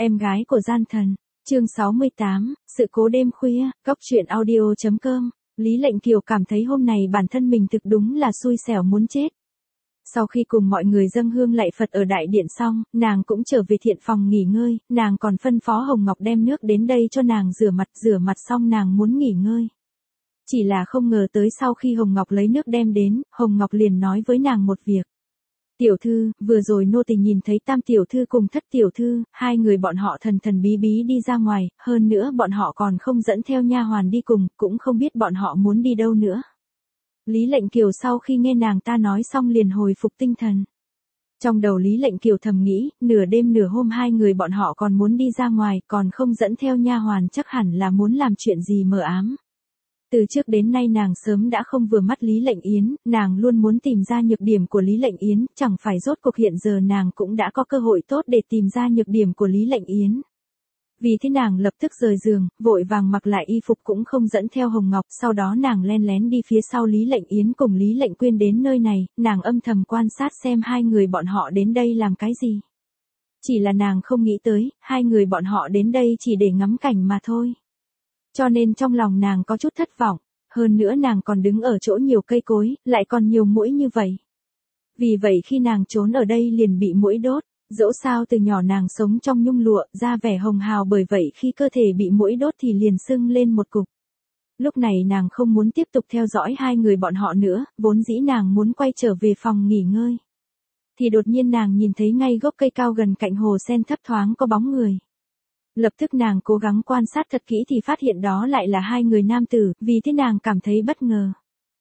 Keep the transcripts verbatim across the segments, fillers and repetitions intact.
Em gái của gian thần, chương sáu mươi tám, sự cố đêm khuya, góc truyện audio.com, Lý Lệnh Kiều cảm thấy hôm nay bản thân mình thực đúng là xui xẻo muốn chết. Sau khi cùng mọi người dâng hương lạy Phật ở đại điện xong, nàng cũng trở về thiện phòng nghỉ ngơi, nàng còn phân phó Hồng Ngọc đem nước đến đây cho nàng rửa mặt, rửa mặt xong nàng muốn nghỉ ngơi. Chỉ là không ngờ tới sau khi Hồng Ngọc lấy nước đem đến, Hồng Ngọc liền nói với nàng một việc. Tiểu thư, vừa rồi nô tỳ nhìn thấy Tam tiểu thư cùng Thất tiểu thư, hai người bọn họ thần thần bí bí đi ra ngoài, hơn nữa bọn họ còn không dẫn theo nha hoàn đi cùng, cũng không biết bọn họ muốn đi đâu nữa. Lý Lệnh Kiều sau khi nghe nàng ta nói xong liền hồi phục tinh thần. Trong đầu Lý Lệnh Kiều thầm nghĩ, nửa đêm nửa hôm hai người bọn họ còn muốn đi ra ngoài, còn không dẫn theo nha hoàn chắc hẳn là muốn làm chuyện gì mờ ám. Từ trước đến nay nàng sớm đã không vừa mắt Lý Lệnh Yến, nàng luôn muốn tìm ra nhược điểm của Lý Lệnh Yến, chẳng phải rốt cuộc hiện giờ nàng cũng đã có cơ hội tốt để tìm ra nhược điểm của Lý Lệnh Yến. Vì thế nàng lập tức rời giường, vội vàng mặc lại y phục cũng không dẫn theo Hồng Ngọc, sau đó nàng len lén đi phía sau Lý Lệnh Yến cùng Lý Lệnh Quyên đến nơi này, nàng âm thầm quan sát xem hai người bọn họ đến đây làm cái gì. Chỉ là nàng không nghĩ tới, hai người bọn họ đến đây chỉ để ngắm cảnh mà thôi. Cho nên trong lòng nàng có chút thất vọng, hơn nữa nàng còn đứng ở chỗ nhiều cây cối, lại còn nhiều muỗi như vậy. Vì vậy khi nàng trốn ở đây liền bị muỗi đốt, dẫu sao từ nhỏ nàng sống trong nhung lụa, da vẻ hồng hào bởi vậy khi cơ thể bị muỗi đốt thì liền sưng lên một cục. Lúc này nàng không muốn tiếp tục theo dõi hai người bọn họ nữa, vốn dĩ nàng muốn quay trở về phòng nghỉ ngơi. Thì đột nhiên nàng nhìn thấy ngay gốc cây cao gần cạnh hồ sen thấp thoáng có bóng người. Lập tức nàng cố gắng quan sát thật kỹ thì phát hiện đó lại là hai người nam tử, vì thế nàng cảm thấy bất ngờ.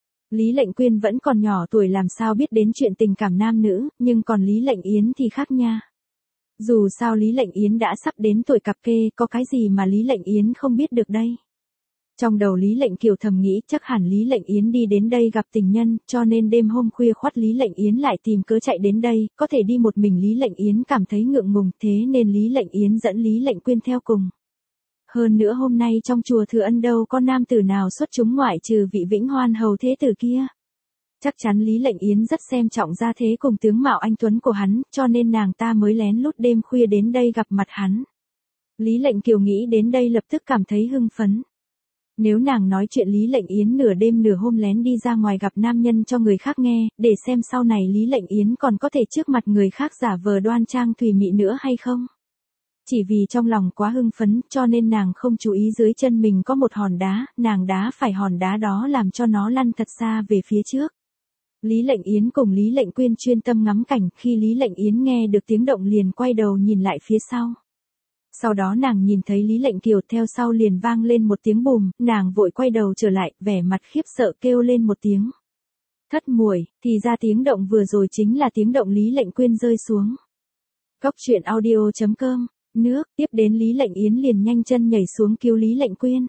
Lý Lệnh Quyên vẫn còn nhỏ tuổi làm sao biết đến chuyện tình cảm nam nữ, nhưng còn Lý Lệnh Yến thì khác nha. Dù sao Lý Lệnh Yến đã sắp đến tuổi cặp kê, có cái gì mà Lý Lệnh Yến không biết được đây. Trong đầu Lý Lệnh Kiều thầm nghĩ chắc hẳn Lý Lệnh Yến đi đến đây gặp tình nhân, cho nên đêm hôm khuya khoắt Lý Lệnh Yến lại tìm cớ chạy đến đây, có thể đi một mình Lý Lệnh Yến cảm thấy ngượng ngùng, thế nên Lý Lệnh Yến dẫn Lý Lệnh Quyên theo cùng. Hơn nữa hôm nay trong chùa Thừa Ân đâu có nam tử nào xuất chúng ngoại trừ vị Vĩnh Hoan hầu thế tử kia. Chắc chắn Lý Lệnh Yến rất xem trọng gia thế cùng tướng mạo anh tuấn của hắn, cho nên nàng ta mới lén lút đêm khuya đến đây gặp mặt hắn. Lý Lệnh Kiều nghĩ đến đây lập tức cảm thấy hưng phấn. Nếu nàng nói chuyện Lý Lệnh Yến nửa đêm nửa hôm lén đi ra ngoài gặp nam nhân cho người khác nghe, để xem sau này Lý Lệnh Yến còn có thể trước mặt người khác giả vờ đoan trang thùy mị nữa hay không. Chỉ vì trong lòng quá hưng phấn cho nên nàng không chú ý dưới chân mình có một hòn đá, nàng đá phải hòn đá đó làm cho nó lăn thật xa về phía trước. Lý Lệnh Yến cùng Lý Lệnh Quyên chuyên tâm ngắm cảnh, khi Lý Lệnh Yến nghe được tiếng động liền quay đầu nhìn lại phía sau. Sau đó nàng nhìn thấy Lý Lệnh Kiều theo sau liền vang lên một tiếng bùm, nàng vội quay đầu trở lại, vẻ mặt khiếp sợ kêu lên một tiếng. Thất muội, thì ra tiếng động vừa rồi chính là tiếng động Lý Lệnh Quyên rơi xuống. Góc truyện audio.com, nước, tiếp đến Lý Lệnh Yến liền nhanh chân nhảy xuống cứu Lý Lệnh Quyên.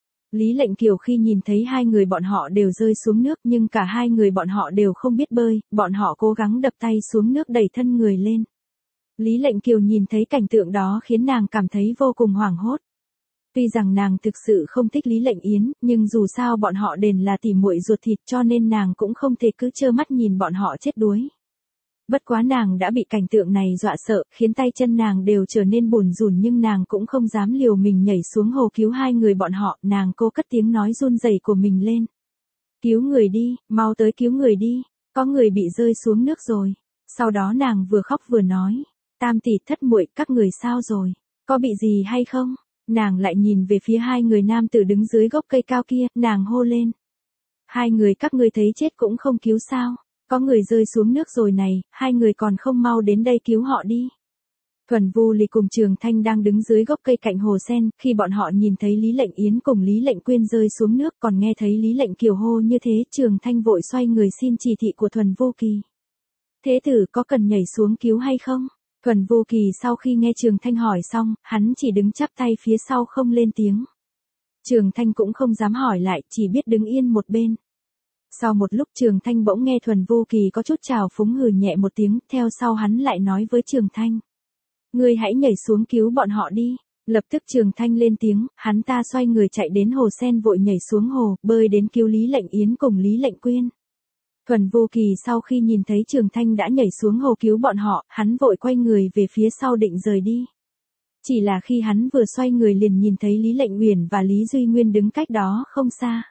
Lý Lệnh Kiều khi nhìn thấy hai người bọn họ đều rơi xuống nước nhưng cả hai người bọn họ đều không biết bơi, bọn họ cố gắng đập tay xuống nước đẩy thân người lên. Lý Lệnh Kiều nhìn thấy cảnh tượng đó khiến nàng cảm thấy vô cùng hoảng hốt. Tuy rằng nàng thực sự không thích Lý Lệnh Yến, nhưng dù sao bọn họ đền là tỉ muội ruột thịt cho nên nàng cũng không thể cứ trơ mắt nhìn bọn họ chết đuối. Bất quá nàng đã bị cảnh tượng này dọa sợ, khiến tay chân nàng đều trở nên bủn rủn nhưng nàng cũng không dám liều mình nhảy xuống hồ cứu hai người bọn họ, nàng cố cất tiếng nói run rẩy của mình lên. Cứu người đi, mau tới cứu người đi, có người bị rơi xuống nước rồi. Sau đó nàng vừa khóc vừa nói. Tam tỷ thất muội, các người sao rồi? Có bị gì hay không? Nàng lại nhìn về phía hai người nam tử đứng dưới gốc cây cao kia, nàng hô lên. Hai người các ngươi thấy chết cũng không cứu sao? Có người rơi xuống nước rồi này, hai người còn không mau đến đây cứu họ đi. Thuần Vu Lì cùng Trường Thanh đang đứng dưới gốc cây cạnh hồ sen, khi bọn họ nhìn thấy Lý Lệnh Yến cùng Lý Lệnh Quyên rơi xuống nước còn nghe thấy Lý Lệnh Kiều hô như thế, Trường Thanh vội xoay người xin chỉ thị của Thuần Vô Kỳ. Thế tử có cần nhảy xuống cứu hay không? Thuần Vô Kỳ sau khi nghe Trường Thanh hỏi xong, hắn chỉ đứng chắp tay phía sau không lên tiếng. Trường Thanh cũng không dám hỏi lại, chỉ biết đứng yên một bên. Sau một lúc Trường Thanh bỗng nghe Thuần Vô Kỳ có chút trào phúng hừ nhẹ một tiếng, theo sau hắn lại nói với Trường Thanh. Ngươi hãy nhảy xuống cứu bọn họ đi. Lập tức Trường Thanh lên tiếng, hắn ta xoay người chạy đến hồ sen vội nhảy xuống hồ, bơi đến cứu Lý Lệnh Yến cùng Lý Lệnh Quyên. Thuần Vô Kỳ sau khi nhìn thấy Trường Thanh đã nhảy xuống hồ cứu bọn họ, hắn vội quay người về phía sau định rời đi. Chỉ là khi hắn vừa xoay người liền nhìn thấy Lý Lệnh Uyển và Lý Duy Nguyên đứng cách đó không xa.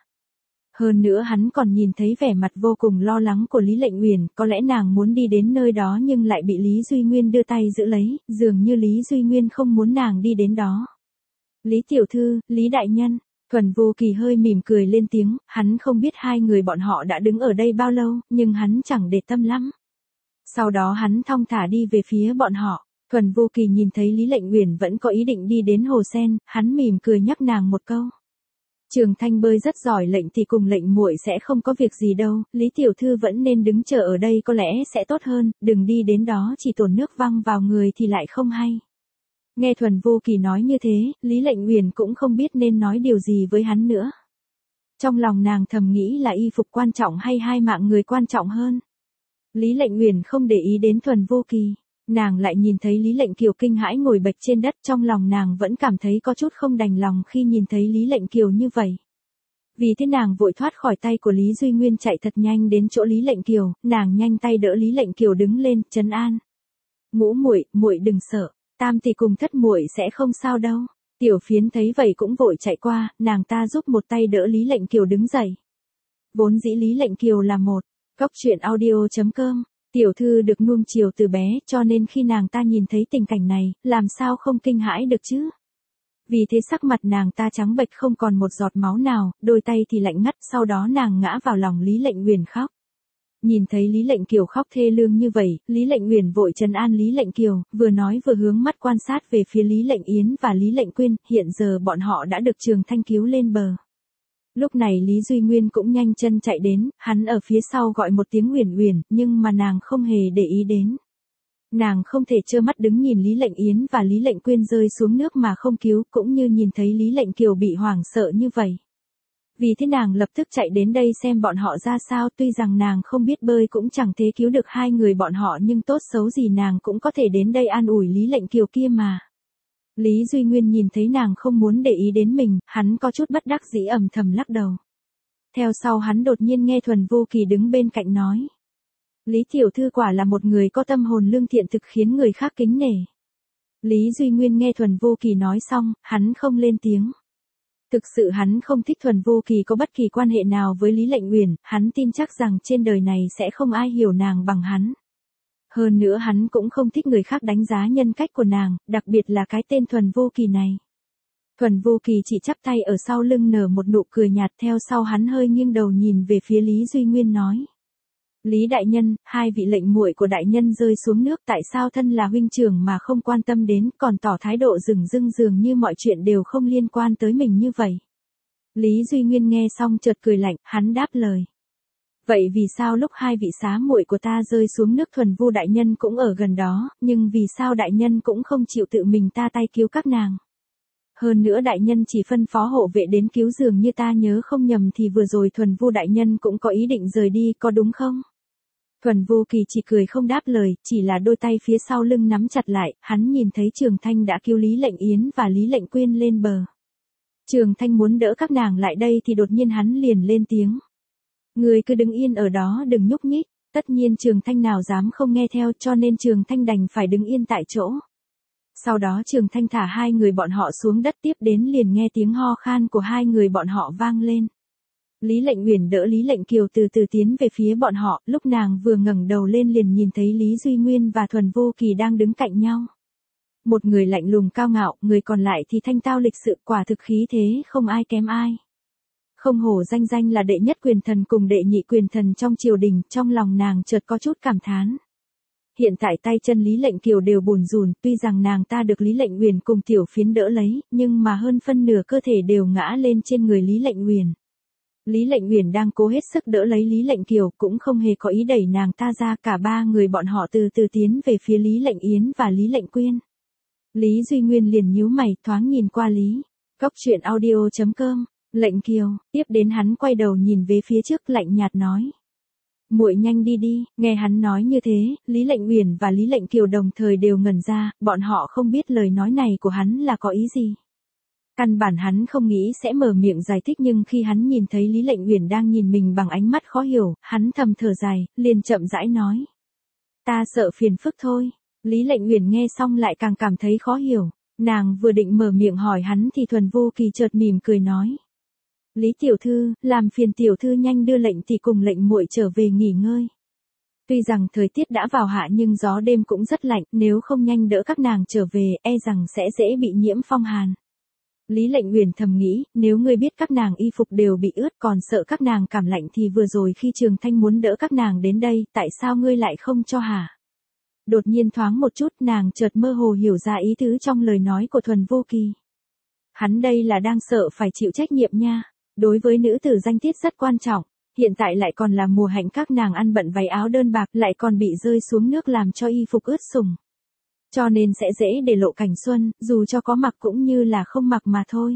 Hơn nữa hắn còn nhìn thấy vẻ mặt vô cùng lo lắng của Lý Lệnh Uyển, có lẽ nàng muốn đi đến nơi đó nhưng lại bị Lý Duy Nguyên đưa tay giữ lấy, dường như Lý Duy Nguyên không muốn nàng đi đến đó. Lý tiểu thư, Lý đại nhân, Thuần Vô Kỳ hơi mỉm cười lên tiếng, hắn không biết hai người bọn họ đã đứng ở đây bao lâu, nhưng hắn chẳng để tâm lắm. Sau đó hắn thong thả đi về phía bọn họ. Thuần Vô Kỳ nhìn thấy Lý Lệnh Uyển vẫn có ý định đi đến hồ sen, hắn mỉm cười nhắc nàng một câu. Trường Thanh bơi rất giỏi, lệnh thì cùng lệnh muội sẽ không có việc gì đâu, Lý tiểu thư vẫn nên đứng chờ ở đây có lẽ sẽ tốt hơn, đừng đi đến đó chỉ tổn nước văng vào người thì lại không hay. Nghe Thuần Vô Kỳ nói như thế, Lý Lệnh Uyển cũng không biết nên nói điều gì với hắn nữa. Trong lòng nàng thầm nghĩ là y phục quan trọng hay hai mạng người quan trọng hơn. Lý Lệnh Uyển không để ý đến Thuần Vô Kỳ. Nàng lại nhìn thấy Lý Lệnh Kiều kinh hãi ngồi bệt trên đất, trong lòng nàng vẫn cảm thấy có chút không đành lòng khi nhìn thấy Lý Lệnh Kiều như vậy. Vì thế nàng vội thoát khỏi tay của Lý Duy Nguyên chạy thật nhanh đến chỗ Lý Lệnh Kiều, nàng nhanh tay đỡ Lý Lệnh Kiều đứng lên, trấn an. Ngũ muội, muội đừng sợ, Tam tỷ cùng Thất muội sẽ không sao đâu. Tiểu Phiến thấy vậy cũng vội chạy qua, nàng ta giúp một tay đỡ Lý Lệnh Kiều đứng dậy. Vốn dĩ Lý Lệnh Kiều là một góc truyện audio chấm com. Tiểu thư được nuông chiều từ bé, cho nên khi nàng ta nhìn thấy tình cảnh này, làm sao không kinh hãi được chứ? Vì thế sắc mặt nàng ta trắng bệch không còn một giọt máu nào, đôi tay thì lạnh ngắt, sau đó nàng ngã vào lòng Lý Lệnh Uyển khóc. Nhìn thấy Lý Lệnh Kiều khóc thê lương như vậy, Lý Lệnh Uyển vội trấn an Lý Lệnh Kiều, vừa nói vừa hướng mắt quan sát về phía Lý Lệnh Yến và Lý Lệnh Quyên, hiện giờ bọn họ đã được Trường Thanh cứu lên bờ. Lúc này Lý Duy Nguyên cũng nhanh chân chạy đến, hắn ở phía sau gọi một tiếng Uyển Uyển, nhưng mà nàng không hề để ý đến. Nàng không thể trơ mắt đứng nhìn Lý Lệnh Yến và Lý Lệnh Quyên rơi xuống nước mà không cứu, cũng như nhìn thấy Lý Lệnh Kiều bị hoảng sợ như vậy. Vì thế nàng lập tức chạy đến đây xem bọn họ ra sao, tuy rằng nàng không biết bơi cũng chẳng thể cứu được hai người bọn họ, nhưng tốt xấu gì nàng cũng có thể đến đây an ủi Lý Lệnh Kiều kia mà. Lý Duy Nguyên nhìn thấy nàng không muốn để ý đến mình, hắn có chút bất đắc dĩ ầm thầm lắc đầu. Theo sau hắn đột nhiên nghe Thuần Vô Kỳ đứng bên cạnh nói. Lý tiểu thư quả là một người có tâm hồn lương thiện, thực khiến người khác kính nể. Lý Duy Nguyên nghe Thuần Vô Kỳ nói xong, hắn không lên tiếng. Thực sự hắn không thích Thuần Vô Kỳ có bất kỳ quan hệ nào với Lý Lệnh Uyển, hắn tin chắc rằng trên đời này sẽ không ai hiểu nàng bằng hắn. Hơn nữa hắn cũng không thích người khác đánh giá nhân cách của nàng, đặc biệt là cái tên Thuần Vô Kỳ này. Thuần Vô Kỳ chỉ chắp tay ở sau lưng nở một nụ cười nhạt, theo sau hắn hơi nghiêng đầu nhìn về phía Lý Duy Nguyên nói. Lý đại nhân, hai vị lệnh muội của đại nhân rơi xuống nước, tại sao thân là huynh trưởng mà không quan tâm đến, còn tỏ thái độ dửng dưng dường như mọi chuyện đều không liên quan tới mình như vậy. Lý Duy Nguyên nghe xong chợt cười lạnh, hắn đáp lời. Vậy vì sao lúc hai vị xá muội của ta rơi xuống nước Thuần Vu đại nhân cũng ở gần đó, nhưng vì sao đại nhân cũng không chịu tự mình ta tay cứu các nàng? Hơn nữa đại nhân chỉ phân phó hộ vệ đến cứu, dường như ta nhớ không nhầm thì vừa rồi Thuần Vu đại nhân cũng có ý định rời đi, có đúng không? Thuần Vô Kỳ chỉ cười không đáp lời, chỉ là đôi tay phía sau lưng nắm chặt lại, hắn nhìn thấy Trường Thanh đã cứu Lý Lệnh Yến và Lý Lệnh Quyên lên bờ. Trường Thanh muốn đỡ các nàng lại đây thì đột nhiên hắn liền lên tiếng. Người cứ đứng yên ở đó đừng nhúc nhích, tất nhiên Trường Thanh nào dám không nghe theo, cho nên Trường Thanh đành phải đứng yên tại chỗ. Sau đó Trường Thanh thả hai người bọn họ xuống đất, tiếp đến liền nghe tiếng ho khan của hai người bọn họ vang lên. Lý Lệnh Uyển đỡ Lý Lệnh Kiều từ từ tiến về phía bọn họ, lúc nàng vừa ngẩng đầu lên liền nhìn thấy Lý Duy Nguyên và Thuần Vô Kỳ đang đứng cạnh nhau. Một người lạnh lùng cao ngạo, người còn lại thì thanh tao lịch sự, quả thực khí thế không ai kém ai. Không hổ danh danh là đệ nhất quyền thần cùng đệ nhị quyền thần trong triều đình, trong lòng nàng chợt có chút cảm thán. Hiện tại tay chân Lý Lệnh Kiều đều bùn rùn, tuy rằng nàng ta được Lý Lệnh Uyển cùng Tiểu Phiến đỡ lấy, nhưng mà hơn phân nửa cơ thể đều ngã lên trên người Lý Lệnh Uyển. Lý Lệnh Uyển đang cố hết sức đỡ lấy Lý Lệnh Kiều, cũng không hề có ý đẩy nàng ta ra, cả ba người bọn họ từ từ tiến về phía Lý Lệnh Yến và Lý Lệnh Quyên. Lý Duy Nguyên liền nhíu mày, thoáng nhìn qua Lý. Góc truyện audio chấm com, Lệnh Kiều, tiếp đến hắn quay đầu nhìn về phía trước lạnh nhạt nói. Muội nhanh đi đi, nghe hắn nói như thế, Lý Lệnh Uyển và Lý Lệnh Kiều đồng thời đều ngẩn ra, bọn họ không biết lời nói này của hắn là có ý gì. Căn bản hắn không nghĩ sẽ mở miệng giải thích, nhưng khi hắn nhìn thấy Lý Lệnh Uyển đang nhìn mình bằng ánh mắt khó hiểu, hắn thầm thở dài, liền chậm rãi nói. Ta sợ phiền phức thôi. Lý Lệnh Uyển nghe xong lại càng cảm thấy khó hiểu. Nàng vừa định mở miệng hỏi hắn thì Thuần Vô Kỳ chợt mỉm cười nói. Lý tiểu thư, làm phiền tiểu thư nhanh đưa lệnh tỷ cùng lệnh muội trở về nghỉ ngơi. Tuy rằng thời tiết đã vào hạ nhưng gió đêm cũng rất lạnh, nếu không nhanh đỡ các nàng trở về, e rằng sẽ dễ bị nhiễm phong hàn. Lý Lệnh Uyển thầm nghĩ, nếu ngươi biết các nàng y phục đều bị ướt còn sợ các nàng cảm lạnh thì vừa rồi khi Trường Thanh muốn đỡ các nàng đến đây, tại sao ngươi lại không cho hả? Đột nhiên thoáng một chút nàng chợt mơ hồ hiểu ra ý tứ trong lời nói của Thuần Vô Kỳ. Hắn đây là đang sợ phải chịu trách nhiệm nha. Đối với nữ tử danh tiết rất quan trọng, hiện tại lại còn là mùa hạnh các nàng ăn bận váy áo đơn bạc lại còn bị rơi xuống nước làm cho y phục ướt sũng. Cho nên sẽ dễ để lộ cảnh xuân, dù cho có mặc cũng như là không mặc mà thôi.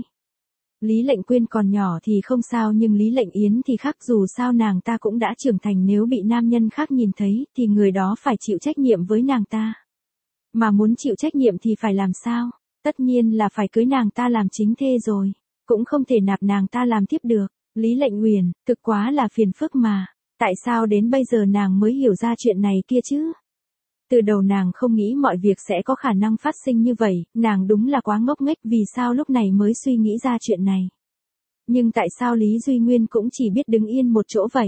Lý Lệnh Quyên còn nhỏ thì không sao nhưng Lý Lệnh Yến thì khác, dù sao nàng ta cũng đã trưởng thành, nếu bị nam nhân khác nhìn thấy thì người đó phải chịu trách nhiệm với nàng ta. Mà muốn chịu trách nhiệm thì phải làm sao? Tất nhiên là phải cưới nàng ta làm chính thê rồi. Cũng không thể nạp nàng ta làm tiếp được. Lý Lệnh Uyển, thực quá là phiền phức mà. Tại sao đến bây giờ nàng mới hiểu ra chuyện này kia chứ? Từ đầu nàng không nghĩ mọi việc sẽ có khả năng phát sinh như vậy, nàng đúng là quá ngốc nghếch, vì sao lúc này mới suy nghĩ ra chuyện này. Nhưng tại sao Lý Duy Nguyên cũng chỉ biết đứng yên một chỗ vậy?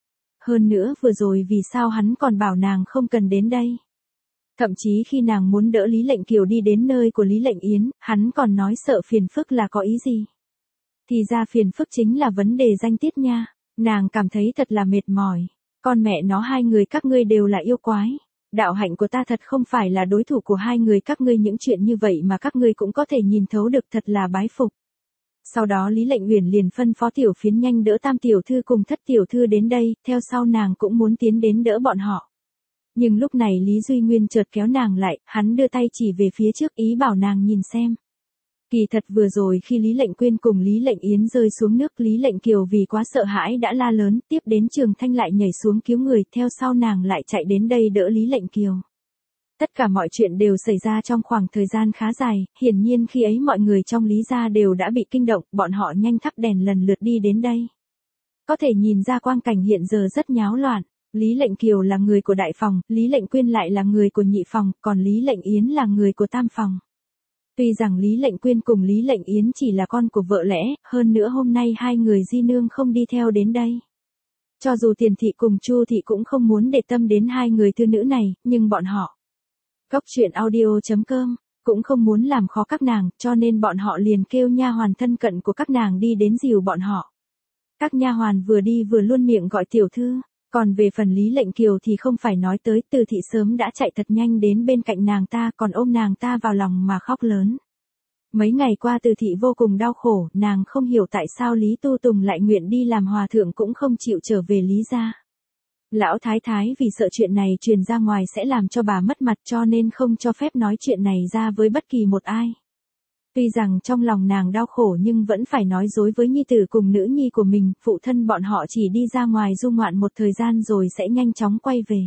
Hơn nữa vừa rồi vì sao hắn còn bảo nàng không cần đến đây? Thậm chí khi nàng muốn đỡ Lý Lệnh Kiều đi đến nơi của Lý Lệnh Yến, hắn còn nói sợ phiền phức là có ý gì? Thì ra phiền phức chính là vấn đề danh tiết nha. Nàng cảm thấy thật là mệt mỏi. Con mẹ nó, hai người các ngươi đều là yêu quái. Đạo hạnh của ta thật không phải là đối thủ của hai người các ngươi, những chuyện như vậy mà các ngươi cũng có thể nhìn thấu được, thật là bái phục. Sau đó Lý Lệnh Uyển liền phân phó Tiểu Phiến nhanh đỡ Tam tiểu thư cùng Thất tiểu thư đến đây, theo sau nàng cũng muốn tiến đến đỡ bọn họ. Nhưng lúc này Lý Duy Nguyên chợt kéo nàng lại, hắn đưa tay chỉ về phía trước ý bảo nàng nhìn xem. Kỳ thật vừa rồi khi Lý Lệnh Quyên cùng Lý Lệnh Yến rơi xuống nước, Lý Lệnh Kiều vì quá sợ hãi đã la lớn, tiếp đến Trường Thanh lại nhảy xuống cứu người, theo sau nàng lại chạy đến đây đỡ Lý Lệnh Kiều. Tất cả mọi chuyện đều xảy ra trong khoảng thời gian khá dài, hiển nhiên khi ấy mọi người trong Lý gia đều đã bị kinh động, bọn họ nhanh thắp đèn lần lượt đi đến đây. Có thể nhìn ra quang cảnh hiện giờ rất nháo loạn. Lý Lệnh Kiều là người của đại phòng, Lý Lệnh Quyên lại là người của nhị phòng, còn Lý Lệnh Yến là người của tam phòng. Tuy rằng Lý Lệnh Quyên cùng Lý Lệnh Yến chỉ là con của vợ lẽ, hơn nữa hôm nay hai người di nương không đi theo đến đây. Cho dù Tiền thị cùng Chu thị cũng không muốn để tâm đến hai người thư nữ này, nhưng bọn họ, Cốc truyện audio chấm com, cũng không muốn làm khó các nàng, cho nên bọn họ liền kêu nha hoàn thân cận của các nàng đi đến dìu bọn họ. Các nha hoàn vừa đi vừa luôn miệng gọi tiểu thư. Còn về phần Lý Lệnh Kiều thì không phải nói tới, Từ thị sớm đã chạy thật nhanh đến bên cạnh nàng ta, còn ôm nàng ta vào lòng mà khóc lớn. Mấy ngày qua Từ thị vô cùng đau khổ, nàng không hiểu tại sao Lý Tu Tùng lại nguyện đi làm hòa thượng cũng không chịu trở về Lý gia. Lão thái thái vì sợ chuyện này truyền ra ngoài sẽ làm cho bà mất mặt cho nên không cho phép nói chuyện này ra với bất kỳ một ai. Tuy rằng trong lòng nàng đau khổ nhưng vẫn phải nói dối với nhi tử cùng nữ nhi của mình, phụ thân bọn họ chỉ đi ra ngoài du ngoạn một thời gian rồi sẽ nhanh chóng quay về.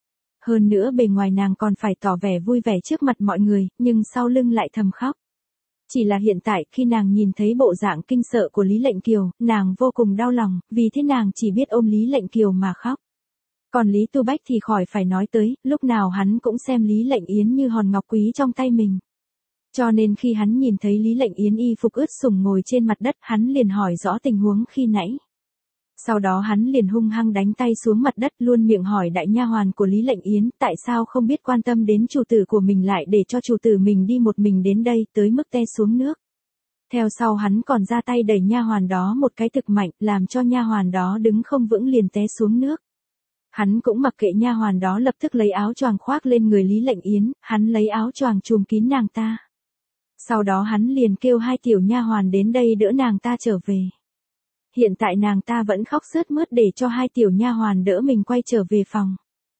Hơn nữa bề ngoài nàng còn phải tỏ vẻ vui vẻ trước mặt mọi người, nhưng sau lưng lại thầm khóc. Chỉ là hiện tại khi nàng nhìn thấy bộ dạng kinh sợ của Lý Lệnh Kiều, nàng vô cùng đau lòng, vì thế nàng chỉ biết ôm Lý Lệnh Kiều mà khóc. Còn Lý Tu Bách thì khỏi phải nói tới, lúc nào hắn cũng xem Lý Lệnh Yến như hòn ngọc quý trong tay mình. Cho nên khi hắn nhìn thấy Lý Lệnh Yến y phục ướt sũng ngồi trên mặt đất, hắn liền hỏi rõ tình huống khi nãy. Sau đó hắn liền hung hăng đánh tay xuống mặt đất, luôn miệng hỏi đại nha hoàn của Lý Lệnh Yến, tại sao không biết quan tâm đến chủ tử của mình lại để cho chủ tử mình đi một mình đến đây, tới mức té xuống nước. Theo sau hắn còn ra tay đẩy nha hoàn đó một cái thực mạnh, làm cho nha hoàn đó đứng không vững liền té xuống nước. Hắn cũng mặc kệ nha hoàn đó, lập tức lấy áo choàng khoác lên người Lý Lệnh Yến, hắn lấy áo choàng trùm kín nàng ta. Sau đó hắn liền kêu hai tiểu nha hoàn đến đây đỡ nàng ta trở về. Hiện tại nàng ta vẫn khóc sướt mướt để cho hai tiểu nha hoàn đỡ mình quay trở về phòng.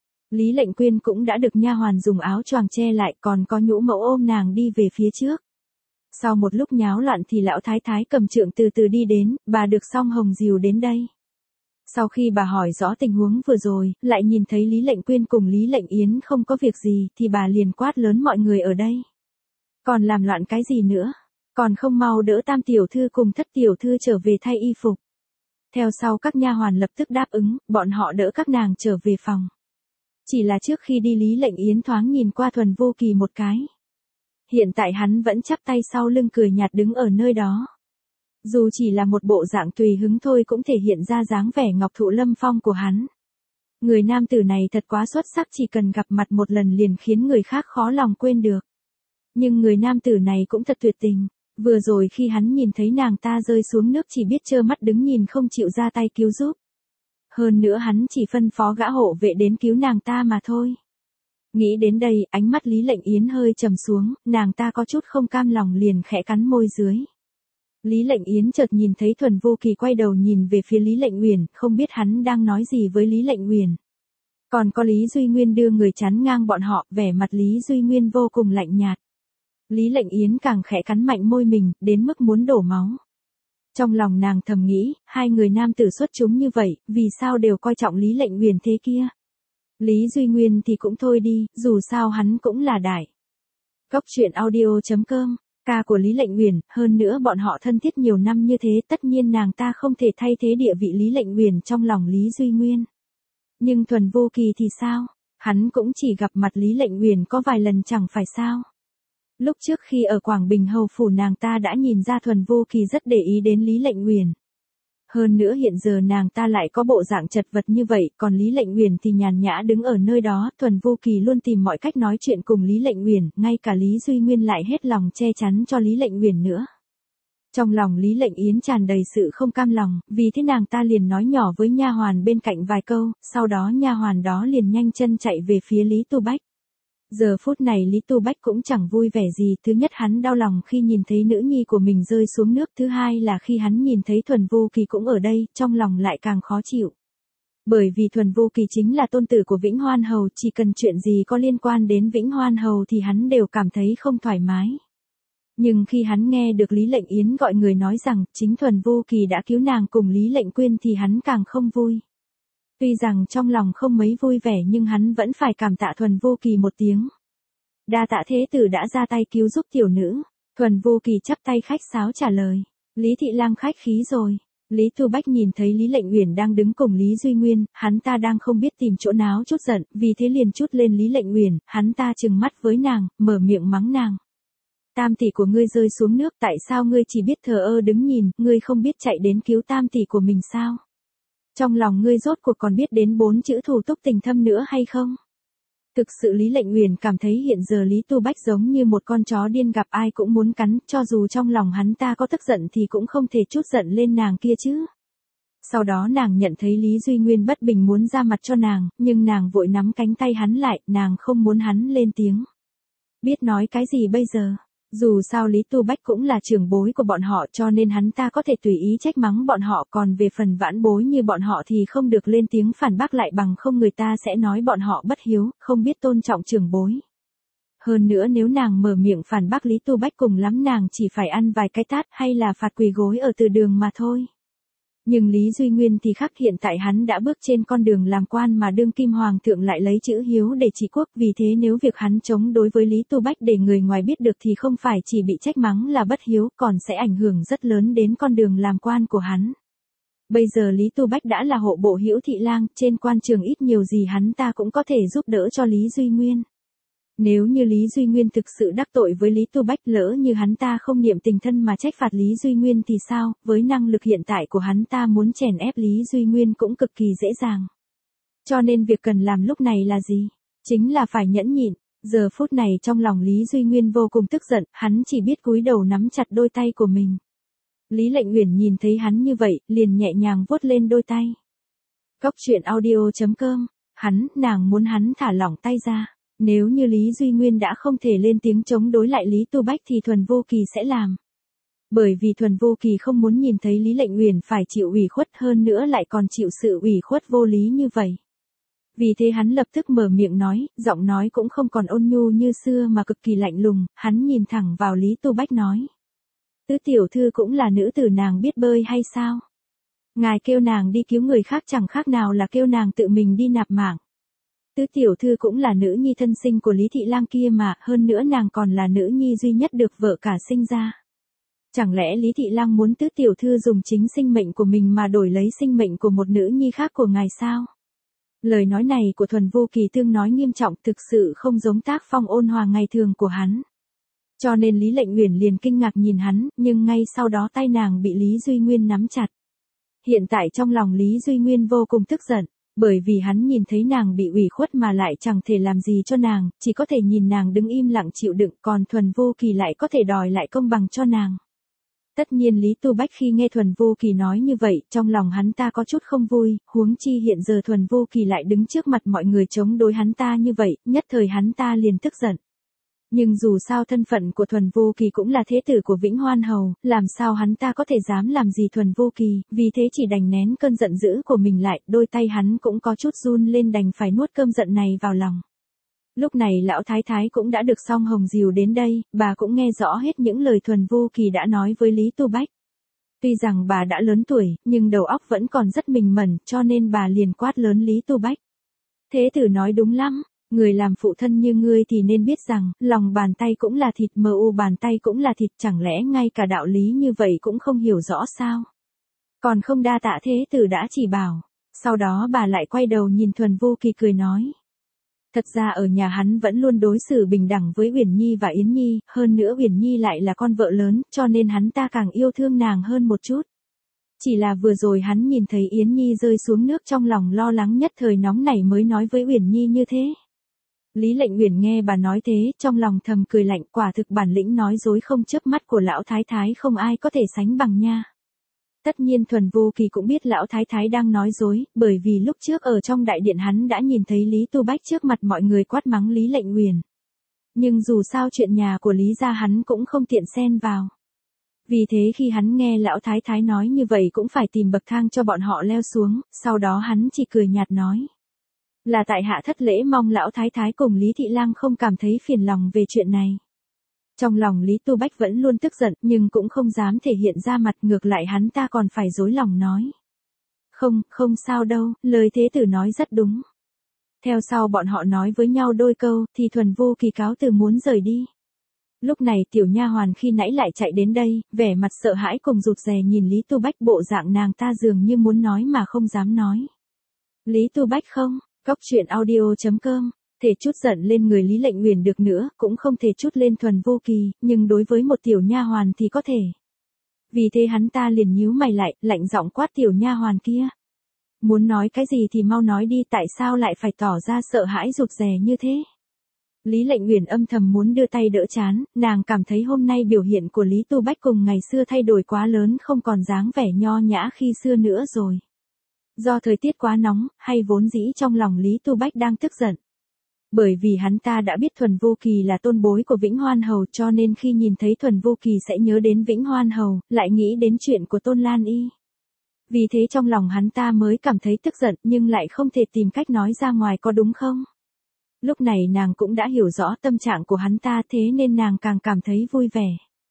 Lý Lệnh Quyên cũng đã được nha hoàn dùng áo choàng che lại, còn có nhũ mẫu ôm nàng đi về phía trước. Sau một lúc nháo loạn thì lão thái thái cầm trượng từ từ đi đến, bà được Song Hồng dìu đến đây. Sau khi bà hỏi rõ tình huống vừa rồi, lại nhìn thấy Lý Lệnh Quyên cùng Lý Lệnh Yến không có việc gì, thì bà liền quát lớn mọi người ở đây. Còn làm loạn cái gì nữa? Còn không mau đỡ Tam tiểu thư cùng Thất tiểu thư trở về thay y phục. Theo sau các nha hoàn lập tức đáp ứng, bọn họ đỡ các nàng trở về phòng. Chỉ là trước khi đi Lý Lệnh Yến thoáng nhìn qua Thuần Vô Kỳ một cái. Hiện tại hắn vẫn chắp tay sau lưng cười nhạt đứng ở nơi đó. Dù chỉ là một bộ dạng tùy hứng thôi cũng thể hiện ra dáng vẻ ngọc thụ lâm phong của hắn. Người nam tử này thật quá xuất sắc, chỉ cần gặp mặt một lần liền khiến người khác khó lòng quên được. Nhưng người nam tử này cũng thật tuyệt tình. Vừa rồi khi hắn nhìn thấy nàng ta rơi xuống nước chỉ biết trơ mắt đứng nhìn không chịu ra tay cứu giúp. Hơn nữa hắn chỉ phân phó gã hộ vệ đến cứu nàng ta mà thôi. Nghĩ đến đây, ánh mắt Lý Lệnh Yến hơi trầm xuống, nàng ta có chút không cam lòng liền khẽ cắn môi dưới. Lý Lệnh Yến chợt nhìn thấy Thuần Vô Kỳ quay đầu nhìn về phía Lý Lệnh Uyển, không biết hắn đang nói gì với Lý Lệnh Uyển. Còn có Lý Duy Nguyên đưa người chắn ngang bọn họ, vẻ mặt Lý Duy Nguyên vô cùng lạnh nhạt. Lý Lệnh Yến càng khẽ cắn mạnh môi mình, đến mức muốn đổ máu. Trong lòng nàng thầm nghĩ, hai người nam tử xuất chúng như vậy, vì sao đều coi trọng Lý Lệnh Uyển thế kia. Lý Duy Nguyên thì cũng thôi đi, dù sao hắn cũng là đại. Cốc truyện audio chấm com, ca của Lý Lệnh Uyển, hơn nữa bọn họ thân thiết nhiều năm như thế, tất nhiên nàng ta không thể thay thế địa vị Lý Lệnh Uyển trong lòng Lý Duy Nguyên. Nhưng Thuần Vô Kỳ thì sao? Hắn cũng chỉ gặp mặt Lý Lệnh Uyển có vài lần chẳng phải sao? Lúc trước khi ở Quảng Bình Hầu phủ nàng ta đã nhìn ra Thuần Vô Kỳ rất để ý đến Lý Lệnh Uyển. Hơn nữa hiện giờ nàng ta lại có bộ dạng chật vật như vậy, còn Lý Lệnh Uyển thì nhàn nhã đứng ở nơi đó, Thuần Vô Kỳ luôn tìm mọi cách nói chuyện cùng Lý Lệnh Uyển, ngay cả Lý Duy Nguyên lại hết lòng che chắn cho Lý Lệnh Uyển nữa. Trong lòng Lý Lệnh Yến tràn đầy sự không cam lòng, vì thế nàng ta liền nói nhỏ với nha hoàn bên cạnh vài câu, sau đó nha hoàn đó liền nhanh chân chạy về phía Lý Tu Bách. Giờ phút này Lý Tu Bách cũng chẳng vui vẻ gì, thứ nhất hắn đau lòng khi nhìn thấy nữ nhi của mình rơi xuống nước, thứ hai là khi hắn nhìn thấy Thuần Vô Kỳ cũng ở đây, trong lòng lại càng khó chịu. Bởi vì Thuần Vô Kỳ chính là tôn tử của Vĩnh Hoan Hầu, chỉ cần chuyện gì có liên quan đến Vĩnh Hoan Hầu thì hắn đều cảm thấy không thoải mái. Nhưng khi hắn nghe được Lý Lệnh Yến gọi người nói rằng chính Thuần Vô Kỳ đã cứu nàng cùng Lý Lệnh Quyên thì hắn càng không vui. Tuy rằng trong lòng không mấy vui vẻ nhưng hắn vẫn phải cảm tạ Thuần Vô Kỳ một tiếng. Đa tạ thế tử đã ra tay cứu giúp tiểu nữ. Thuần Vô Kỳ chắp tay khách sáo trả lời. Lý thị lang khách khí rồi. Lý Tu Bách nhìn thấy Lý Lệnh Uyển đang đứng cùng Lý Duy Nguyên, hắn ta đang không biết tìm chỗ náo chút giận, vì thế liền trút lên Lý Lệnh Uyển, hắn ta trừng mắt với nàng, mở miệng mắng nàng. Tam tỷ của ngươi rơi xuống nước, tại sao ngươi chỉ biết thờ ơ đứng nhìn, ngươi không biết chạy đến cứu tam tỷ của mình sao? Trong lòng ngươi rốt cuộc còn biết đến bốn chữ thù túc tình thâm nữa hay không? Thực sự Lý Lệnh Uyển cảm thấy hiện giờ Lý Tu Bách giống như một con chó điên gặp ai cũng muốn cắn, cho dù trong lòng hắn ta có tức giận thì cũng không thể trút giận lên nàng kia chứ. Sau đó nàng nhận thấy Lý Duy Nguyên bất bình muốn ra mặt cho nàng, nhưng nàng vội nắm cánh tay hắn lại, nàng không muốn hắn lên tiếng. Biết nói cái gì bây giờ? Dù sao Lý Tu Bách cũng là trưởng bối của bọn họ cho nên hắn ta có thể tùy ý trách mắng bọn họ, còn về phần vãn bối như bọn họ thì không được lên tiếng phản bác lại, bằng không người ta sẽ nói bọn họ bất hiếu, không biết tôn trọng trưởng bối. Hơn nữa nếu nàng mở miệng phản bác Lý Tu Bách cùng lắm nàng chỉ phải ăn vài cái tát hay là phạt quỳ gối ở từ đường mà thôi. Nhưng Lý Duy Nguyên thì khác, hiện tại hắn đã bước trên con đường làm quan mà đương kim hoàng thượng lại lấy chữ hiếu để trị quốc, vì thế nếu việc hắn chống đối với Lý Tu Bách để người ngoài biết được thì không phải chỉ bị trách mắng là bất hiếu, còn sẽ ảnh hưởng rất lớn đến con đường làm quan của hắn. Bây giờ Lý Tu Bách đã là hộ bộ Hữu Thị Lang, trên quan trường ít nhiều gì hắn ta cũng có thể giúp đỡ cho Lý Duy Nguyên. Nếu như Lý Duy Nguyên thực sự đắc tội với Lý Tu Bách, lỡ như hắn ta không niệm tình thân mà trách phạt Lý Duy Nguyên thì sao, với năng lực hiện tại của hắn ta muốn chèn ép Lý Duy Nguyên cũng cực kỳ dễ dàng. Cho nên việc cần làm lúc này là gì? Chính là phải nhẫn nhịn. Giờ phút này trong lòng Lý Duy Nguyên vô cùng tức giận, hắn chỉ biết cúi đầu nắm chặt đôi tay của mình. Lý Lệnh Uyển nhìn thấy hắn như vậy, liền nhẹ nhàng vuốt lên đôi tay. Cốc truyện audio chấm com, hắn, nàng muốn hắn thả lỏng tay ra. Nếu như Lý Duy Nguyên đã không thể lên tiếng chống đối lại Lý Tu Bách thì Thuần Vô Kỳ sẽ làm. Bởi vì Thuần Vô Kỳ không muốn nhìn thấy Lý Lệnh Uyển phải chịu ủy khuất, hơn nữa lại còn chịu sự ủy khuất vô lý như vậy. Vì thế hắn lập tức mở miệng nói, giọng nói cũng không còn ôn nhu như xưa mà cực kỳ lạnh lùng, hắn nhìn thẳng vào Lý Tu Bách nói. Tứ tiểu thư cũng là nữ tử, nàng biết bơi hay sao? Ngài kêu nàng đi cứu người khác chẳng khác nào là kêu nàng tự mình đi nạp mạng. Tứ tiểu thư cũng là nữ nhi thân sinh của Lý Thị Lang kia mà, hơn nữa nàng còn là nữ nhi duy nhất được vợ cả sinh ra. Chẳng lẽ Lý Thị Lang muốn tứ tiểu thư dùng chính sinh mệnh của mình mà đổi lấy sinh mệnh của một nữ nhi khác của ngài sao? Lời nói này của Thuần Vô Kỳ tương nói nghiêm trọng, thực sự không giống tác phong ôn hòa ngày thường của hắn. Cho nên Lý Lệnh Uyển liền kinh ngạc nhìn hắn, nhưng ngay sau đó tay nàng bị Lý Duy Nguyên nắm chặt. Hiện tại trong lòng Lý Duy Nguyên vô cùng tức giận, bởi vì hắn nhìn thấy nàng bị ủy khuất mà lại chẳng thể làm gì cho nàng, chỉ có thể nhìn nàng đứng im lặng chịu đựng, còn Thuần Vô Kỳ lại có thể đòi lại công bằng cho nàng. Tất nhiên Lý Tu Bách khi nghe Thuần Vô Kỳ nói như vậy, trong lòng hắn ta có chút không vui, huống chi hiện giờ Thuần Vô Kỳ lại đứng trước mặt mọi người chống đối hắn ta như vậy, nhất thời hắn ta liền tức giận. Nhưng dù sao thân phận của Thuần Vô Kỳ cũng là thế tử của Vĩnh Hoan Hầu, làm sao hắn ta có thể dám làm gì Thuần Vô Kỳ, vì thế chỉ đành nén cơn giận dữ của mình lại, đôi tay hắn cũng có chút run lên đành phải nuốt cơn giận này vào lòng. Lúc này lão thái thái cũng đã được Song Hồng dìu đến đây, bà cũng nghe rõ hết những lời Thuần Vô Kỳ đã nói với Lý Tu Bách. Tuy rằng bà đã lớn tuổi, nhưng đầu óc vẫn còn rất mình mẩn, cho nên bà liền quát lớn Lý Tu Bách. Thế tử nói đúng lắm. Người làm phụ thân như ngươi thì nên biết rằng, lòng bàn tay cũng là thịt, mờ u bàn tay cũng là thịt, chẳng lẽ ngay cả đạo lý như vậy cũng không hiểu rõ sao? Còn không đa tạ thế tử đã chỉ bảo. Sau đó bà lại quay đầu nhìn Thuần Vô Kỳ cười nói. Thật ra ở nhà hắn vẫn luôn đối xử bình đẳng với Uyển Nhi và Yến Nhi, hơn nữa Uyển Nhi lại là con vợ lớn, cho nên hắn ta càng yêu thương nàng hơn một chút. Chỉ là vừa rồi hắn nhìn thấy Yến Nhi rơi xuống nước trong lòng lo lắng nhất thời nóng nảy mới nói với Uyển Nhi như thế. Lý Lệnh Uyển nghe bà nói thế, trong lòng thầm cười lạnh, quả thực bản lĩnh nói dối không chớp mắt của lão thái thái không ai có thể sánh bằng nha. Tất nhiên Thuần Vô Kỳ cũng biết lão thái thái đang nói dối, bởi vì lúc trước ở trong đại điện hắn đã nhìn thấy Lý Tu Bách trước mặt mọi người quát mắng Lý Lệnh Uyển. Nhưng dù sao chuyện nhà của Lý gia hắn cũng không tiện xen vào. Vì thế khi hắn nghe lão thái thái nói như vậy cũng phải tìm bậc thang cho bọn họ leo xuống, sau đó hắn chỉ cười nhạt nói. Là tại hạ thất lễ, mong lão thái thái cùng Lý Thị Lang không cảm thấy phiền lòng về chuyện này. Trong lòng Lý Tu Bách vẫn luôn tức giận, nhưng cũng không dám thể hiện ra mặt, ngược lại hắn ta còn phải dối lòng nói. Không, không sao đâu, lời thế tử nói rất đúng. Theo sau bọn họ nói với nhau đôi câu, thì Thuần Vô Kỳ cáo từ muốn rời đi. Lúc này tiểu nha hoàn khi nãy lại chạy đến đây, vẻ mặt sợ hãi cùng rụt rè nhìn Lý Tu Bách, bộ dạng nàng ta dường như muốn nói mà không dám nói. Lý Tu Bách không? Cóc truyện audio chấm com, thể chút giận lên người Lý Lệnh Uyển được nữa, cũng không thể chút lên Thuần Vô Kỳ, nhưng đối với một tiểu nha hoàn thì có thể. Vì thế hắn ta liền nhíu mày lại, lạnh giọng quát tiểu nha hoàn kia. Muốn nói cái gì thì mau nói đi, tại sao lại phải tỏ ra sợ hãi rụt rè như thế? Lý Lệnh Uyển âm thầm muốn đưa tay đỡ chán, nàng cảm thấy hôm nay biểu hiện của Lý Tu Bách cùng ngày xưa thay đổi quá lớn, không còn dáng vẻ nho nhã khi xưa nữa rồi. Do thời tiết quá nóng, hay vốn dĩ trong lòng Lý Tu Bách đang tức giận. Bởi vì hắn ta đã biết Thuần Vô Kỳ là tôn bối của Vĩnh Hoan Hầu, cho nên khi nhìn thấy Thuần Vô Kỳ sẽ nhớ đến Vĩnh Hoan Hầu, lại nghĩ đến chuyện của Tôn Lan Y. Vì thế trong lòng hắn ta mới cảm thấy tức giận, nhưng lại không thể tìm cách nói ra ngoài, có đúng không? Lúc này nàng cũng đã hiểu rõ tâm trạng của hắn ta, thế nên nàng càng cảm thấy vui vẻ.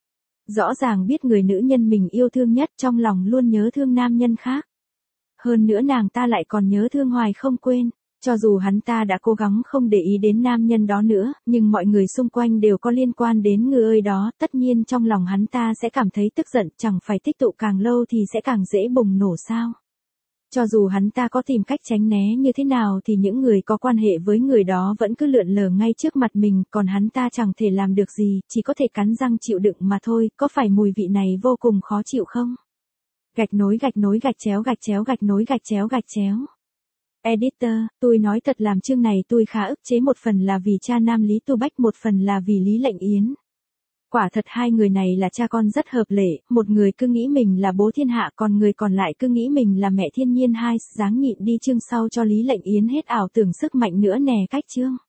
Rõ ràng biết người nữ nhân mình yêu thương nhất trong lòng luôn nhớ thương nam nhân khác. Hơn nữa nàng ta lại còn nhớ thương hoài không quên. Cho dù hắn ta đã cố gắng không để ý đến nam nhân đó nữa, nhưng mọi người xung quanh đều có liên quan đến người ơi đó, tất nhiên trong lòng hắn ta sẽ cảm thấy tức giận, chẳng phải tích tụ càng lâu thì sẽ càng dễ bùng nổ sao. Cho dù hắn ta có tìm cách tránh né như thế nào thì những người có quan hệ với người đó vẫn cứ lượn lờ ngay trước mặt mình, còn hắn ta chẳng thể làm được gì, chỉ có thể cắn răng chịu đựng mà thôi, có phải mùi vị này vô cùng khó chịu không? Gạch nối gạch nối gạch chéo gạch chéo gạch nối gạch chéo gạch chéo. Editor, tôi nói thật làm chương này tôi khá ức chế, một phần là vì cha nam Lý Tu Bách, một phần là vì Lý Lệnh Yến. Quả thật hai người này là cha con rất hợp lệ, một người cứ nghĩ mình là bố thiên hạ, còn người còn lại cứ nghĩ mình là mẹ thiên nhiên. Hai, dáng nhịn đi chương sau cho Lý Lệnh Yến hết ảo tưởng sức mạnh nữa nè. Cách chương.